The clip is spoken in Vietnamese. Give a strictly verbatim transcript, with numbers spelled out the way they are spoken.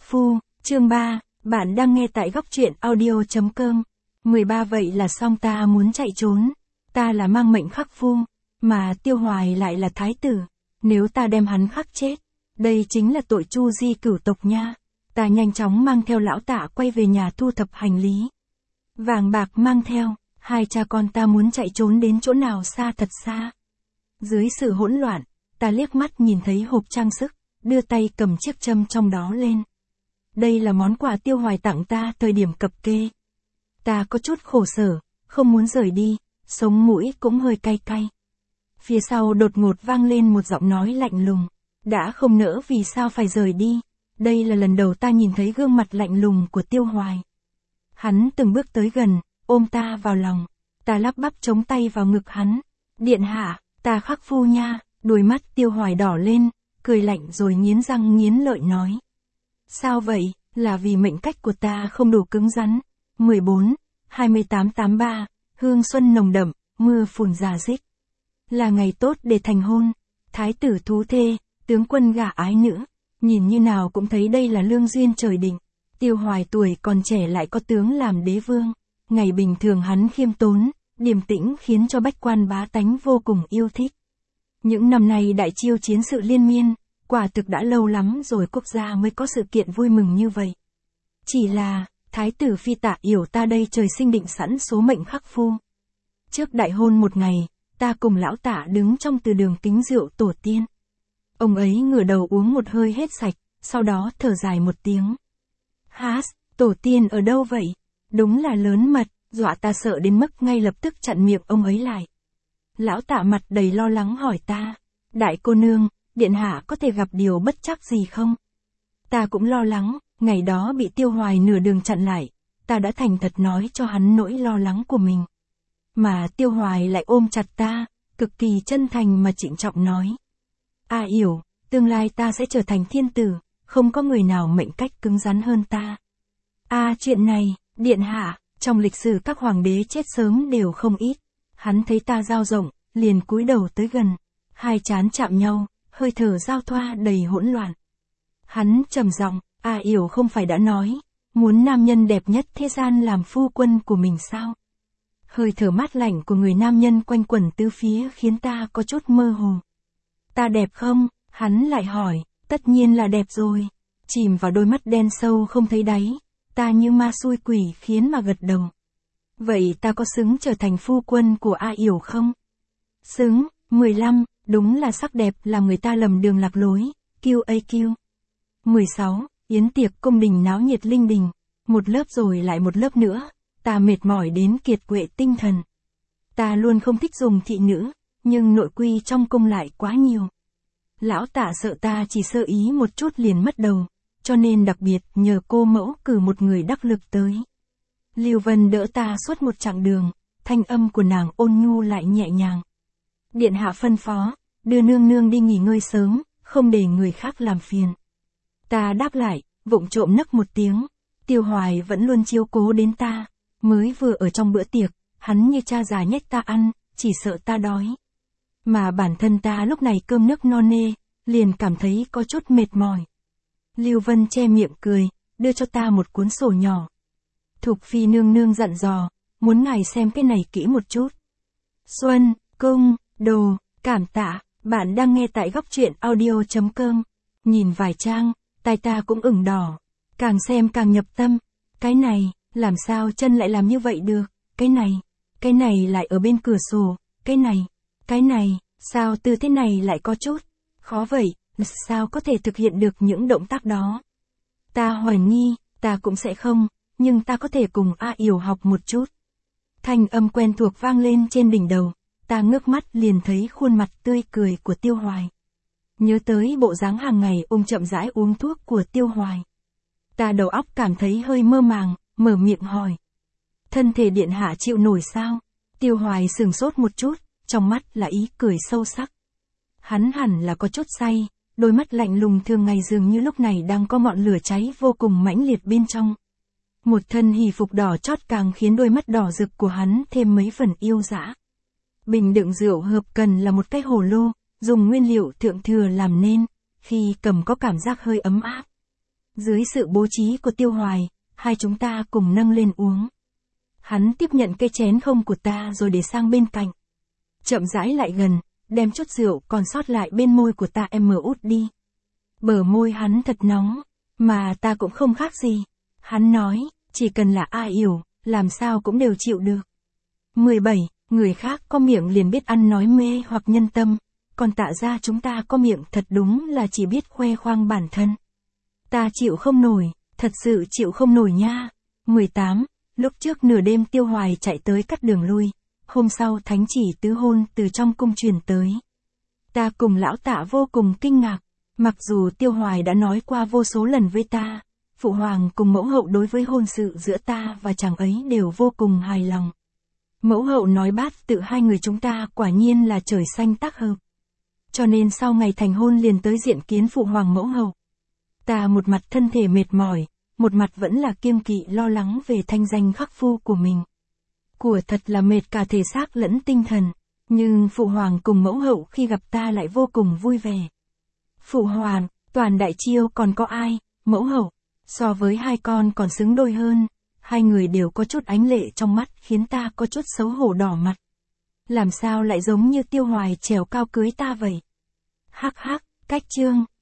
phu, chương ba, bạn đang nghe tại góc truyện audio chấm com. mười ba Vậy là xong, ta muốn chạy trốn. Ta là mang mệnh khắc phu, mà Tiêu Hoài lại là thái tử. Nếu ta đem hắn khắc chết, đây chính là tội chu di cửu tộc nha. Ta nhanh chóng mang theo lão Tạ quay về nhà thu thập hành lý. Vàng bạc mang theo, hai cha con ta muốn chạy trốn đến chỗ nào xa thật xa. Dưới sự hỗn loạn, ta liếc mắt nhìn thấy hộp trang sức, đưa tay cầm chiếc châm trong đó lên. Đây là món quà Tiêu Hoài tặng ta thời điểm cập kê. Ta có chút khổ sở, không muốn rời đi, sống mũi cũng hơi cay cay. Phía sau đột ngột vang lên một giọng nói lạnh lùng. Đã không nỡ vì sao phải rời đi. Đây là lần đầu ta nhìn thấy gương mặt lạnh lùng của Tiêu Hoài. Hắn từng bước tới gần, ôm ta vào lòng. Ta lắp bắp chống tay vào ngực hắn. Điện hạ, ta khắc phu nha. Đôi mắt Tiêu Hoài đỏ lên, cười lạnh rồi nghiến răng nghiến lợi nói. Sao vậy, là vì mệnh cách của ta không đủ cứng rắn. mười bốn, hai mươi tám tám ba, hương xuân nồng đậm, mưa phùn rả rích. Là ngày tốt để thành hôn. Thái tử thú thê, tướng quân gả ái nữ. Nhìn như nào cũng thấy đây là lương duyên trời định. Tiêu Hoài tuổi còn trẻ lại có tướng làm đế vương. Ngày bình thường hắn khiêm tốn, điềm tĩnh khiến cho bách quan bá tánh vô cùng yêu thích. Những năm này đại chiêu chiến sự liên miên, quả thực đã lâu lắm rồi quốc gia mới có sự kiện vui mừng như vậy. Chỉ là, thái tử phi Tạ Yểu ta đây trời sinh định sẵn số mệnh khắc phu. Trước đại hôn một ngày, ta cùng lão Tạ đứng trong từ đường kính rượu tổ tiên. Ông ấy ngửa đầu uống một hơi hết sạch, sau đó thở dài một tiếng. Hás, tổ tiên ở đâu vậy? Đúng là lớn mật, dọa ta sợ đến mức ngay lập tức chặn miệng ông ấy lại. Lão Tạ mặt đầy lo lắng hỏi ta, đại cô nương, điện hạ có thể gặp điều bất trắc gì không? Ta cũng lo lắng, ngày đó bị Tiêu Hoài nửa đường chặn lại, ta đã thành thật nói cho hắn nỗi lo lắng của mình. Mà Tiêu Hoài lại ôm chặt ta, cực kỳ chân thành mà trịnh trọng nói. A Yểu, tương lai ta sẽ trở thành thiên tử, không có người nào mệnh cách cứng rắn hơn ta. A à, chuyện này, điện hạ, trong lịch sử các hoàng đế chết sớm đều không ít. Hắn thấy ta dao rộng, liền cúi đầu tới gần. Hai trán chạm nhau, hơi thở giao thoa đầy hỗn loạn. Hắn trầm giọng, A à, Yểu không phải đã nói, muốn nam nhân đẹp nhất thế gian làm phu quân của mình sao? Hơi thở mát lạnh của người nam nhân quanh quẩn tứ phía khiến ta có chút mơ hồ. Ta đẹp không? Hắn lại hỏi, tất nhiên là đẹp rồi. Chìm vào đôi mắt đen sâu không thấy đáy, ta như ma xui quỷ khiến mà gật đầu. Vậy ta có xứng trở thành phu quân của A Yểu không? Xứng, mười lăm, đúng là sắc đẹp làm người ta lầm đường lạc lối, kiu a kiu. mười sáu, yến tiệc cung đình náo nhiệt linh đình, một lớp rồi lại một lớp nữa, ta mệt mỏi đến kiệt quệ tinh thần. Ta luôn không thích dùng thị nữ, nhưng nội quy trong cung lại quá nhiều. Lão Tạ sợ ta chỉ sơ ý một chút liền mất đầu, cho nên đặc biệt nhờ cô mẫu cử một người đắc lực tới. Lưu Vân đỡ ta suốt một chặng đường, thanh âm của nàng ôn nhu lại nhẹ nhàng. Điện hạ phân phó, đưa nương nương đi nghỉ ngơi sớm, không để người khác làm phiền. Ta đáp lại, vụng trộm nấc một tiếng. Tiêu Hoài vẫn luôn chiếu cố đến ta, mới vừa ở trong bữa tiệc, hắn như cha già nhét ta ăn, chỉ sợ ta đói. Mà bản thân ta lúc này cơm nước no nê, liền cảm thấy có chút mệt mỏi. Lưu Vân che miệng cười, đưa cho ta một cuốn sổ nhỏ. Thục phi nương nương dặn dò, muốn ngài xem cái này kỹ một chút. Xuân, cung, đồ, cảm tạ, bạn đang nghe tại góc truyện audio chấm com. Nhìn vài trang, tai ta cũng ửng đỏ. Càng xem càng nhập tâm. Cái này, làm sao chân lại làm như vậy được? Cái này, cái này lại ở bên cửa sổ, cái này, cái này, sao tư thế này lại có chút khó vậy, sao có thể thực hiện được những động tác đó? Ta hoài nghi, ta cũng sẽ không, nhưng ta có thể cùng A Yểu học một chút. Thanh âm quen thuộc vang lên trên đỉnh đầu, ta ngước mắt liền thấy khuôn mặt tươi cười của Tiêu Hoài. Nhớ tới bộ dáng hàng ngày ông chậm rãi uống thuốc của Tiêu Hoài. Ta đầu óc cảm thấy hơi mơ màng, mở miệng hỏi. Thân thể điện hạ chịu nổi sao? Tiêu Hoài sừng sốt một chút, trong mắt là ý cười sâu sắc. Hắn hẳn là có chút say, đôi mắt lạnh lùng thường ngày dường như lúc này đang có ngọn lửa cháy vô cùng mãnh liệt bên trong. Một thân hỉ phục đỏ chót càng khiến đôi mắt đỏ rực của hắn thêm mấy phần yêu dã. Bình đựng rượu hợp cần là một cái hồ lô, dùng nguyên liệu thượng thừa làm nên, khi cầm có cảm giác hơi ấm áp. Dưới sự bố trí của Tiêu Hoài, hai chúng ta cùng nâng lên uống. Hắn tiếp nhận cái chén không của ta rồi để sang bên cạnh. Chậm rãi lại gần, đem chút rượu còn sót lại bên môi của ta em mở út đi. Bờ môi hắn thật nóng, mà ta cũng không khác gì. Hắn nói, chỉ cần là ai yêu, làm sao cũng đều chịu được. mười bảy. Người khác có miệng liền biết ăn nói mê hoặc nhân tâm, còn Tạ gia chúng ta có miệng thật đúng là chỉ biết khoe khoang bản thân. Ta chịu không nổi, thật sự chịu không nổi nha. mười tám. Lúc trước nửa đêm Tiêu Hoài chạy tới cắt đường lui, hôm sau thánh chỉ tứ hôn từ trong cung truyền tới. Ta cùng lão Tạ vô cùng kinh ngạc, mặc dù Tiêu Hoài đã nói qua vô số lần với ta, phụ hoàng cùng mẫu hậu đối với hôn sự giữa ta và chàng ấy đều vô cùng hài lòng. Mẫu hậu nói bát tự hai người chúng ta quả nhiên là trời xanh tác hợp. Cho nên sau ngày thành hôn liền tới diện kiến phụ hoàng mẫu hậu. Ta một mặt thân thể mệt mỏi, một mặt vẫn là kiêng kỵ lo lắng về thanh danh khắc phu của mình. Của thật là mệt cả thể xác lẫn tinh thần, nhưng phụ hoàng cùng mẫu hậu khi gặp ta lại vô cùng vui vẻ. Phụ hoàng, toàn đại chiêu còn có ai, mẫu hậu, so với hai con còn xứng đôi hơn. Hai người đều có chút ánh lệ trong mắt khiến ta có chút xấu hổ đỏ mặt. Làm sao lại giống như Tiêu Hoài trèo cao cưới ta vậy? Hắc hắc, cách chương.